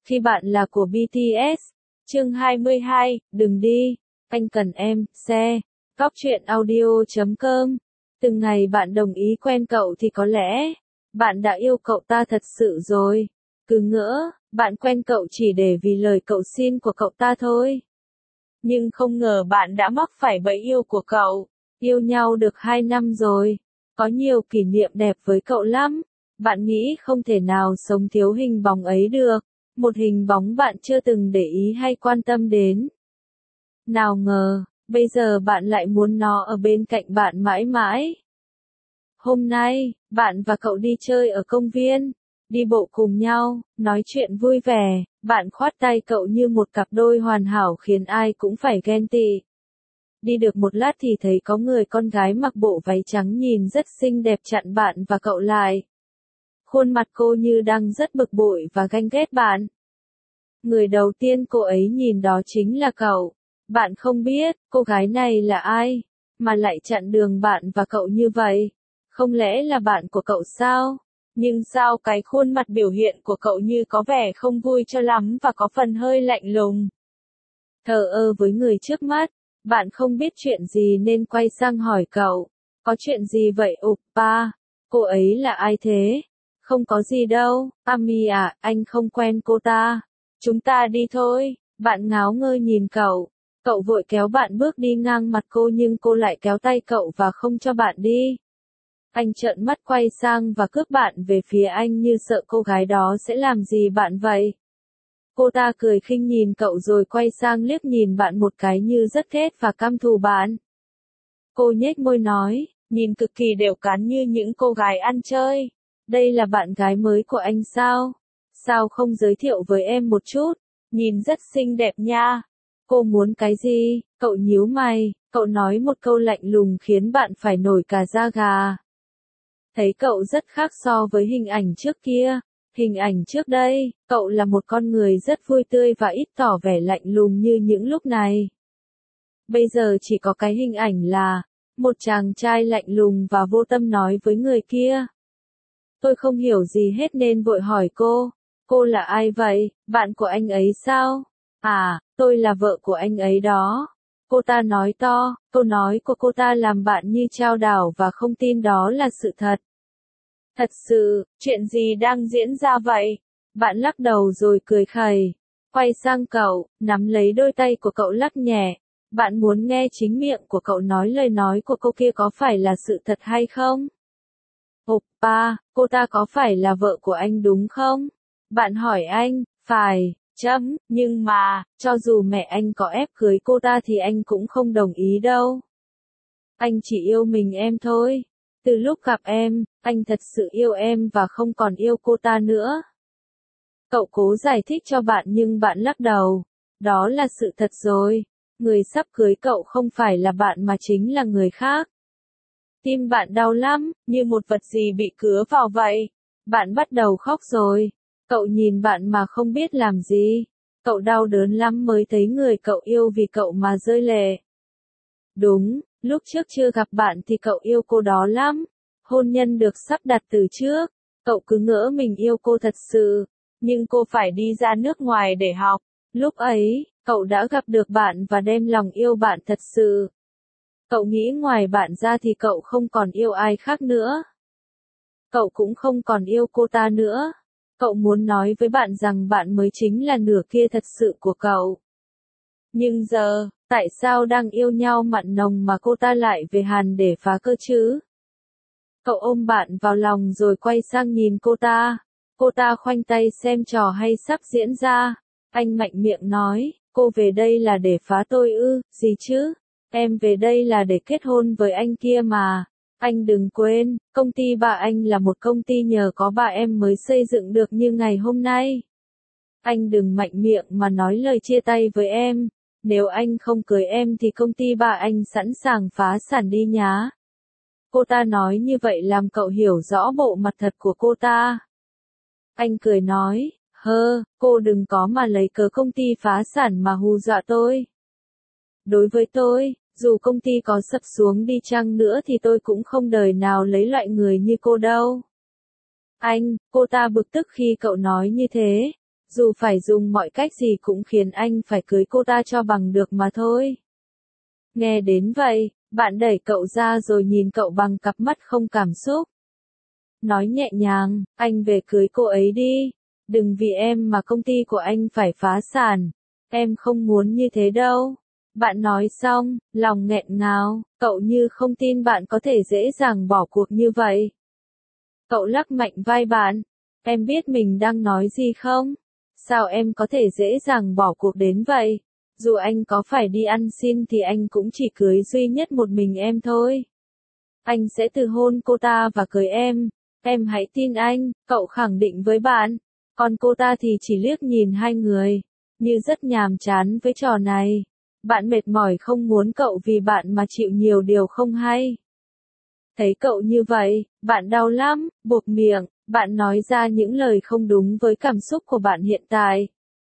Khi bạn là của BTS. Chương 22, đừng đi. Anh cần em, xe. Góc truyện audio.com. Từng ngày bạn đồng ý quen cậu thì có lẽ bạn đã yêu cậu ta thật sự rồi. Cứ ngỡ, bạn quen cậu chỉ để vì lời cậu xin của cậu ta thôi. Nhưng không ngờ bạn đã mắc phải bẫy yêu của cậu. Yêu nhau được 2 năm rồi. Có nhiều kỷ niệm đẹp với cậu lắm. Bạn nghĩ không thể nào sống thiếu hình bóng ấy được. Một hình bóng bạn chưa từng để ý hay quan tâm đến. Nào ngờ, bây giờ bạn lại muốn nó ở bên cạnh bạn mãi mãi. Hôm nay, bạn và cậu đi chơi ở công viên, đi bộ cùng nhau, nói chuyện vui vẻ, bạn khoát tay cậu như một cặp đôi hoàn hảo khiến ai cũng phải ghen tị. Đi được một lát thì thấy có người con gái mặc bộ váy trắng nhìn rất xinh đẹp chặn bạn và cậu lại. Khuôn mặt cô như đang rất bực bội và ganh ghét bạn. Người đầu tiên cô ấy nhìn đó chính là cậu. Bạn không biết, cô gái này là ai, mà lại chặn đường bạn và cậu như vậy. Không lẽ là bạn của cậu sao? Nhưng sao cái khuôn mặt biểu hiện của cậu như có vẻ không vui cho lắm và có phần hơi lạnh lùng. Thờ ơ với người trước mắt, bạn không biết chuyện gì nên quay sang hỏi cậu. Có chuyện gì vậy oppa? Cô ấy là ai thế? Không có gì đâu, Ami à, anh không quen cô ta. Chúng ta đi thôi, bạn ngáo ngơ nhìn cậu. Cậu vội kéo bạn bước đi ngang mặt cô nhưng cô lại kéo tay cậu và không cho bạn đi. Anh trợn mắt quay sang và cướp bạn về phía anh như sợ cô gái đó sẽ làm gì bạn vậy. Cô ta cười khinh nhìn cậu rồi quay sang liếc nhìn bạn một cái như rất ghét và căm thù bạn. Cô nhếch môi nói, nhìn cực kỳ đều cán như những cô gái ăn chơi. Đây là bạn gái mới của anh sao? Sao không giới thiệu với em một chút? Nhìn rất xinh đẹp nha. Cô muốn cái gì? Cậu nhíu mày, cậu nói một câu lạnh lùng khiến bạn phải nổi cả da gà. Thấy cậu rất khác so với hình ảnh trước kia. Hình ảnh trước đây, cậu là một con người rất vui tươi và ít tỏ vẻ lạnh lùng như những lúc này. Bây giờ chỉ có cái hình ảnh là một chàng trai lạnh lùng và vô tâm nói với người kia. Tôi không hiểu gì hết nên vội hỏi cô là ai vậy, bạn của anh ấy sao? À, tôi là vợ của anh ấy đó. Cô ta nói to, câu nói của cô ta làm bạn như chao đảo và không tin đó là sự thật. Thật sự, chuyện gì đang diễn ra vậy? Bạn lắc đầu rồi cười khẩy. Quay sang cậu, nắm lấy đôi tay của cậu lắc nhẹ. Bạn muốn nghe chính miệng của cậu nói lời nói của cô kia có phải là sự thật hay không? Oppa, cô ta có phải là vợ của anh đúng không? Bạn hỏi anh, phải, nhưng mà, cho dù mẹ anh có ép cưới cô ta thì anh cũng không đồng ý đâu. Anh chỉ yêu mình em thôi. Từ lúc gặp em, anh thật sự yêu em và không còn yêu cô ta nữa. Cậu cố giải thích cho bạn nhưng bạn lắc đầu. Đó là sự thật rồi. Người sắp cưới cậu không phải là bạn mà chính là người khác. Tim bạn đau lắm, như một vật gì bị cứa vào vậy. Bạn bắt đầu khóc rồi. Cậu nhìn bạn mà không biết làm gì. Cậu đau đớn lắm mới thấy người cậu yêu vì cậu mà rơi lệ. Đúng, lúc trước chưa gặp bạn thì cậu yêu cô đó lắm. Hôn nhân được sắp đặt từ trước. Cậu cứ ngỡ mình yêu cô thật sự. Nhưng cô phải đi ra nước ngoài để học. Lúc ấy, cậu đã gặp được bạn và đem lòng yêu bạn thật sự. Cậu nghĩ ngoài bạn ra thì cậu không còn yêu ai khác nữa. Cậu cũng không còn yêu cô ta nữa. Cậu muốn nói với bạn rằng bạn mới chính là nửa kia thật sự của cậu. Nhưng giờ, tại sao đang yêu nhau mặn nồng mà cô ta lại về Hàn để phá cơ chứ? Cậu ôm bạn vào lòng rồi quay sang nhìn cô ta. Cô ta khoanh tay xem trò hay sắp diễn ra. Anh mạnh miệng nói, cô về đây là để phá tôi ư, gì chứ? Em về đây là để kết hôn với anh kia mà. Anh đừng quên, công ty ba anh là một công ty nhờ có ba em mới xây dựng được như ngày hôm nay. Anh đừng mạnh miệng mà nói lời chia tay với em. Nếu anh không cưới em thì công ty ba anh sẵn sàng phá sản đi nhá. Cô ta nói như vậy làm cậu hiểu rõ bộ mặt thật của cô ta. Anh cười nói, cô đừng có mà lấy cớ công ty phá sản mà hù dọa tôi. Đối với tôi, dù công ty có sập xuống đi chăng nữa thì tôi cũng không đời nào lấy loại người như cô đâu. Cô ta bực tức khi cậu nói như thế. Dù phải dùng mọi cách gì cũng khiến anh phải cưới cô ta cho bằng được mà thôi. Nghe đến vậy, bạn đẩy cậu ra rồi nhìn cậu bằng cặp mắt không cảm xúc. Nói nhẹ nhàng, anh về cưới cô ấy đi. Đừng vì em mà công ty của anh phải phá sản. Em không muốn như thế đâu. Bạn nói xong, lòng nghẹn ngào, cậu như không tin bạn có thể dễ dàng bỏ cuộc như vậy. Cậu lắc mạnh vai bạn. Em biết mình đang nói gì không? Sao em có thể dễ dàng bỏ cuộc đến vậy? Dù anh có phải đi ăn xin thì anh cũng chỉ cưới duy nhất một mình em thôi. Anh sẽ từ hôn cô ta và cưới em. Em hãy tin anh, cậu khẳng định với bạn. Còn cô ta thì chỉ liếc nhìn hai người, như rất nhàm chán với trò này. Bạn mệt mỏi không muốn cậu vì bạn mà chịu nhiều điều không hay. Thấy cậu như vậy, bạn đau lắm, buộc miệng, bạn nói ra những lời không đúng với cảm xúc của bạn hiện tại.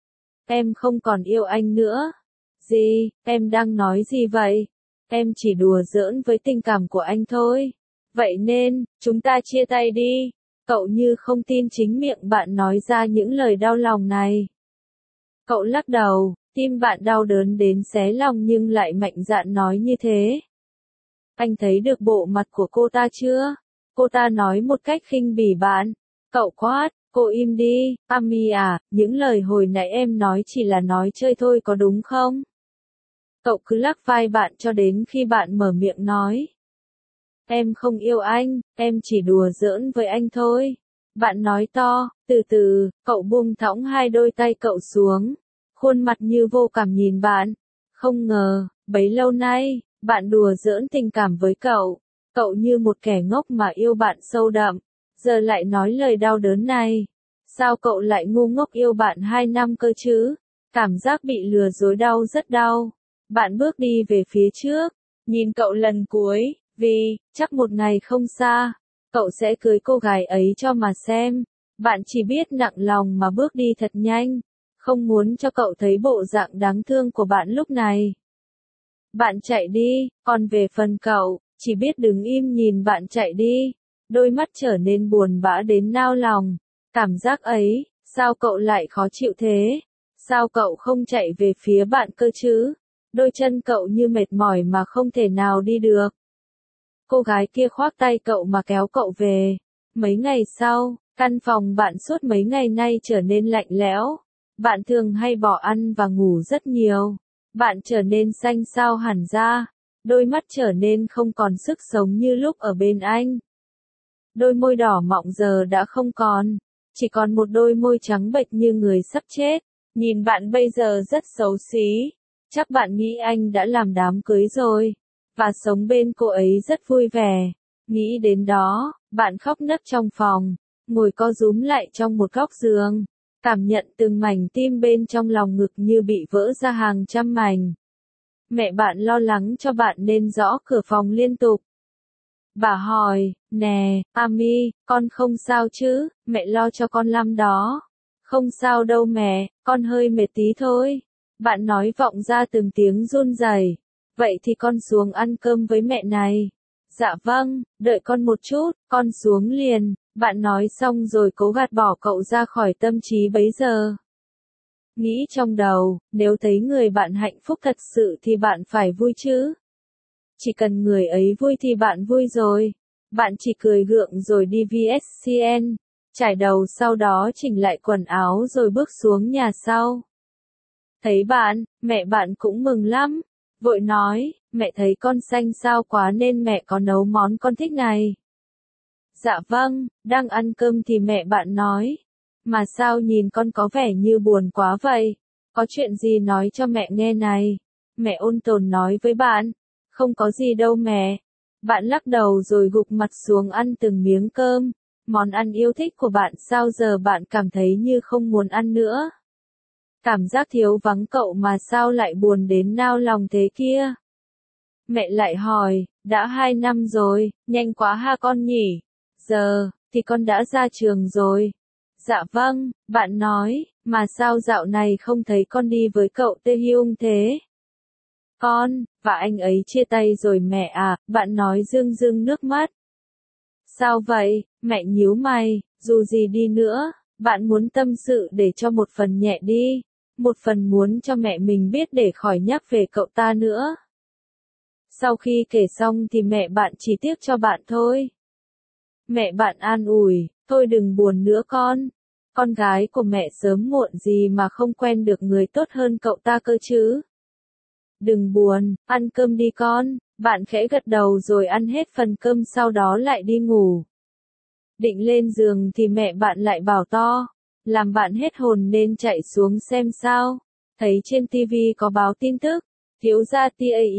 Em không còn yêu anh nữa. Gì, em đang nói gì vậy? Em chỉ đùa giỡn với tình cảm của anh thôi. Vậy nên, chúng ta chia tay đi. Cậu như không tin chính miệng bạn nói ra những lời đau lòng này. Cậu lắc đầu, tim bạn đau đớn đến xé lòng nhưng lại mạnh dạn nói như thế. Anh thấy được bộ mặt của cô ta chưa? Cô ta nói một cách khinh bỉ bạn. Cậu quát, cô im đi, Ami à, những lời hồi nãy em nói chỉ là nói chơi thôi có đúng không? Cậu cứ lắc vai bạn cho đến khi bạn mở miệng nói. Em không yêu anh, em chỉ đùa giỡn với anh thôi. Bạn nói to, từ từ, cậu buông thõng hai đôi tay cậu xuống. Khuôn mặt như vô cảm nhìn bạn. Không ngờ, bấy lâu nay, bạn đùa giỡn tình cảm với cậu. Cậu như một kẻ ngốc mà yêu bạn sâu đậm. Giờ lại nói lời đau đớn này. Sao cậu lại ngu ngốc yêu bạn 2 năm cơ chứ? Cảm giác bị lừa dối đau rất đau. Bạn bước đi về phía trước, nhìn cậu lần cuối, vì, chắc một ngày không xa, cậu sẽ cưới cô gái ấy cho mà xem. Bạn chỉ biết nặng lòng mà bước đi thật nhanh, không muốn cho cậu thấy bộ dạng đáng thương của bạn lúc này. Bạn chạy đi, còn về phần cậu, chỉ biết đứng im nhìn bạn chạy đi, đôi mắt trở nên buồn bã đến nao lòng. Cảm giác ấy, sao cậu lại khó chịu thế? Sao cậu không chạy về phía bạn cơ chứ? Đôi chân cậu như mệt mỏi mà không thể nào đi được. Cô gái kia khoác tay cậu mà kéo cậu về. Mấy ngày sau, căn phòng bạn suốt mấy ngày nay trở nên lạnh lẽo. Bạn thường hay bỏ ăn và ngủ rất nhiều. Bạn trở nên xanh xao hẳn ra. Đôi mắt trở nên không còn sức sống như lúc ở bên anh. Đôi môi đỏ mọng giờ đã không còn. Chỉ còn một đôi môi trắng bệch như người sắp chết. Nhìn bạn bây giờ rất xấu xí. Chắc bạn nghĩ anh đã làm đám cưới rồi. Và sống bên cô ấy rất vui vẻ. Nghĩ đến đó, bạn khóc nấc trong phòng. Ngồi co rúm lại trong một góc giường. Cảm nhận từng mảnh tim bên trong lòng ngực như bị vỡ ra hàng trăm mảnh. Mẹ bạn lo lắng cho bạn nên gõ cửa phòng liên tục. Bà hỏi, nè, Ami, con không sao chứ, mẹ lo cho con lắm đó. Không sao đâu mẹ, con hơi mệt tí thôi. Bạn nói vọng ra từng tiếng run rẩy. Vậy thì con xuống ăn cơm với mẹ này. Dạ vâng, đợi con một chút, con xuống liền. Bạn nói xong rồi cố gạt bỏ cậu ra khỏi tâm trí bấy giờ. Nghĩ trong đầu, nếu thấy người bạn hạnh phúc thật sự thì bạn phải vui chứ. Chỉ cần người ấy vui thì bạn vui rồi. Bạn chỉ cười gượng rồi đi VSCN, trải đầu sau đó chỉnh lại quần áo rồi bước xuống nhà sau. Thấy bạn, mẹ bạn cũng mừng lắm. Vội nói, mẹ thấy con xanh xao quá nên mẹ có nấu món con thích này. Dạ vâng, đang ăn cơm thì mẹ bạn nói. Mà sao nhìn con có vẻ như buồn quá vậy? Có chuyện gì nói cho mẹ nghe này? Mẹ ôn tồn nói với bạn. Không có gì đâu mẹ. Bạn lắc đầu rồi gục mặt xuống ăn từng miếng cơm. Món ăn yêu thích của bạn sao giờ bạn cảm thấy như không muốn ăn nữa? Cảm giác thiếu vắng cậu mà sao lại buồn đến nao lòng thế kia? Mẹ lại hỏi, đã 2 năm rồi, nhanh quá ha con nhỉ? Giờ, thì con đã ra trường rồi. Dạ vâng, bạn nói, mà sao dạo này không thấy con đi với cậu Tae Hyung thế? Con, và anh ấy chia tay rồi mẹ à, bạn nói rưng rưng nước mắt. Sao vậy, mẹ nhíu mày, dù gì đi nữa, Bạn muốn tâm sự để cho một phần nhẹ đi, một phần muốn cho mẹ mình biết để khỏi nhắc về cậu ta nữa. Sau khi kể xong thì mẹ bạn chỉ tiếc cho bạn thôi. Mẹ bạn an ủi, thôi đừng buồn nữa con gái của mẹ sớm muộn gì mà không quen được người tốt hơn cậu ta cơ chứ. Đừng buồn, ăn cơm đi con, bạn khẽ gật đầu rồi ăn hết phần cơm sau đó lại đi ngủ. Định lên giường thì mẹ bạn lại bảo to, làm bạn hết hồn nên chạy xuống xem sao. Thấy trên TV có báo tin tức, thiếu gia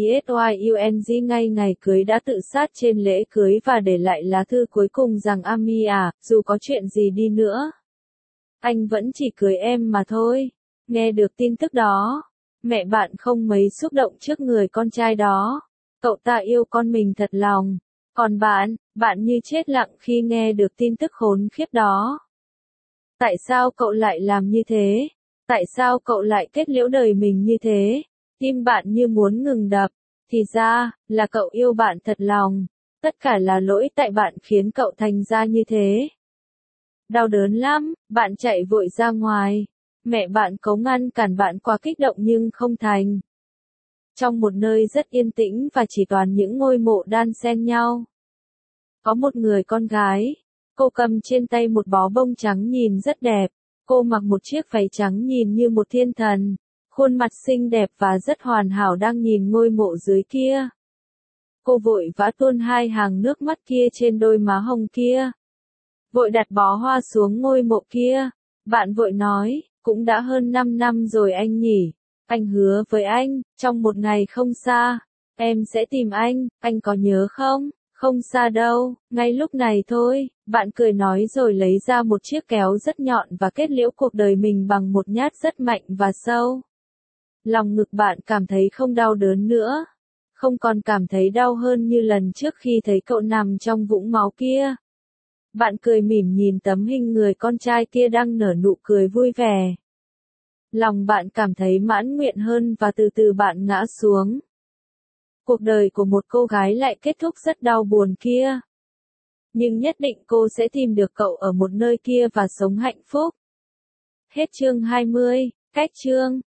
Taesyung ngay ngày cưới đã tự sát trên lễ cưới và để lại lá thư cuối cùng rằng Ami à, dù có chuyện gì đi nữa, anh vẫn chỉ cưới em mà thôi. Nghe được tin tức đó, mẹ bạn không mấy xúc động trước người con trai đó. Cậu ta yêu con mình thật lòng. Còn bạn như chết lặng khi nghe được tin tức khốn khiếp đó. Tại sao cậu lại làm như thế? Tại sao cậu lại kết liễu đời mình như thế? Tim bạn như muốn ngừng đập. Thì ra, là cậu yêu bạn thật lòng. Tất cả là lỗi tại bạn khiến cậu thành ra như thế. Đau đớn lắm, bạn chạy vội ra ngoài. Mẹ bạn cố ngăn cản bạn quá kích động nhưng không thành. Trong một nơi rất yên tĩnh và chỉ toàn những ngôi mộ đan xen nhau. Có một người con gái. Cô cầm trên tay một bó bông trắng nhìn rất đẹp. Cô mặc một chiếc váy trắng nhìn như một thiên thần. Khuôn mặt xinh đẹp và rất hoàn hảo đang nhìn ngôi mộ dưới kia. Cô vội vã tuôn hai hàng nước mắt kia trên đôi má hồng kia. Vội đặt bó hoa xuống ngôi mộ kia. Bạn vội nói, cũng đã hơn 5 năm rồi anh nhỉ. Anh hứa với anh, trong một ngày không xa, em sẽ tìm anh có nhớ không? Không xa đâu, ngay lúc này thôi, bạn cười nói rồi lấy ra một chiếc kéo rất nhọn và kết liễu cuộc đời mình bằng một nhát rất mạnh và sâu. Lòng ngực bạn cảm thấy không đau đớn nữa. Không còn cảm thấy đau hơn như lần trước khi thấy cậu nằm trong vũng máu kia. Bạn cười mỉm nhìn tấm hình người con trai kia đang nở nụ cười vui vẻ. Lòng bạn cảm thấy mãn nguyện hơn và từ từ bạn ngã xuống. Cuộc đời của một cô gái lại kết thúc rất đau buồn kia. Nhưng nhất định cô sẽ tìm được cậu ở một nơi kia và sống hạnh phúc. Hết chương 20, cách chương.